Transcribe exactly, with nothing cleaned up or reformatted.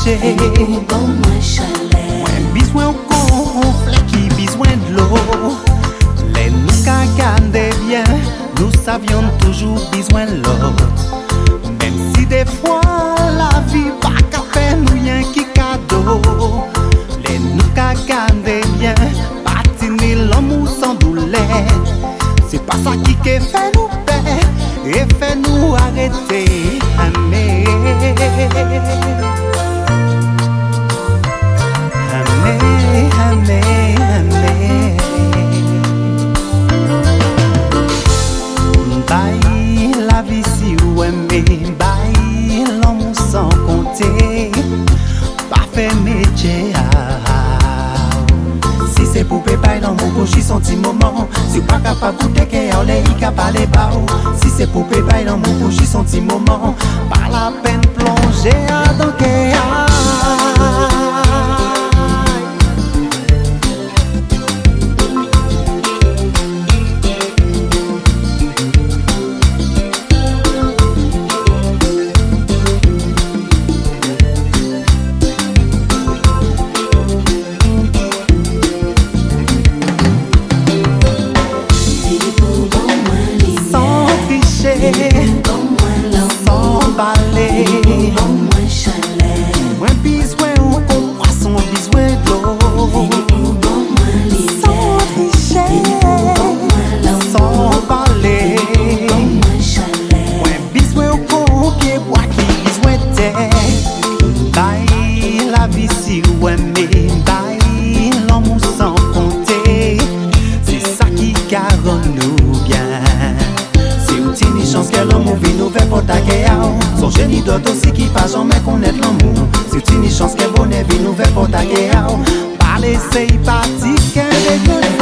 fiché. Bon moins chalet. Moins besoin au conflit qui besoin de l'eau. Les nous cagades bien, nous savions toujours besoin de l'autre. Même si des fois la vie pas qu'à faire nous rien qui cadeau. Les nous cagades bien, patiner l'amour sans douleur. C'est pas ça qui fait nous paix et fait nous arrêter. Amé, amé, amé, amé. Bye la vie si ou aimé, bye l'amour sans compter, pas fait métier. Si c'est pour pépaille dans mon couche, son petit moment. Si pas capable de goûter qu'il y a les capable de pas. Si c'est pour pépaille dans mon couche, son petit moment. Pas la peine plonger dans qu'il y a. Sans balai, Bon moins chalet. moins besoin ou qu'on poisson, besoin de l'eau. Bon moins l'hiver. Sans tricher, sans balai, Bon moins chalet. moins besoin ou qu'on pied bois qui besoin de terre. Bye la vie si ou aimé, bye l'amour sans compter. C'est ça qui garonne nous bien. Ni chance que l'amour vit nous fait pour ta gueule. Son génie d'autres aussi qui pas jamais connaître l'amour. C'est une chance que bonheur vit nous fait pour ta gueule. Pas laisser partir qu'un des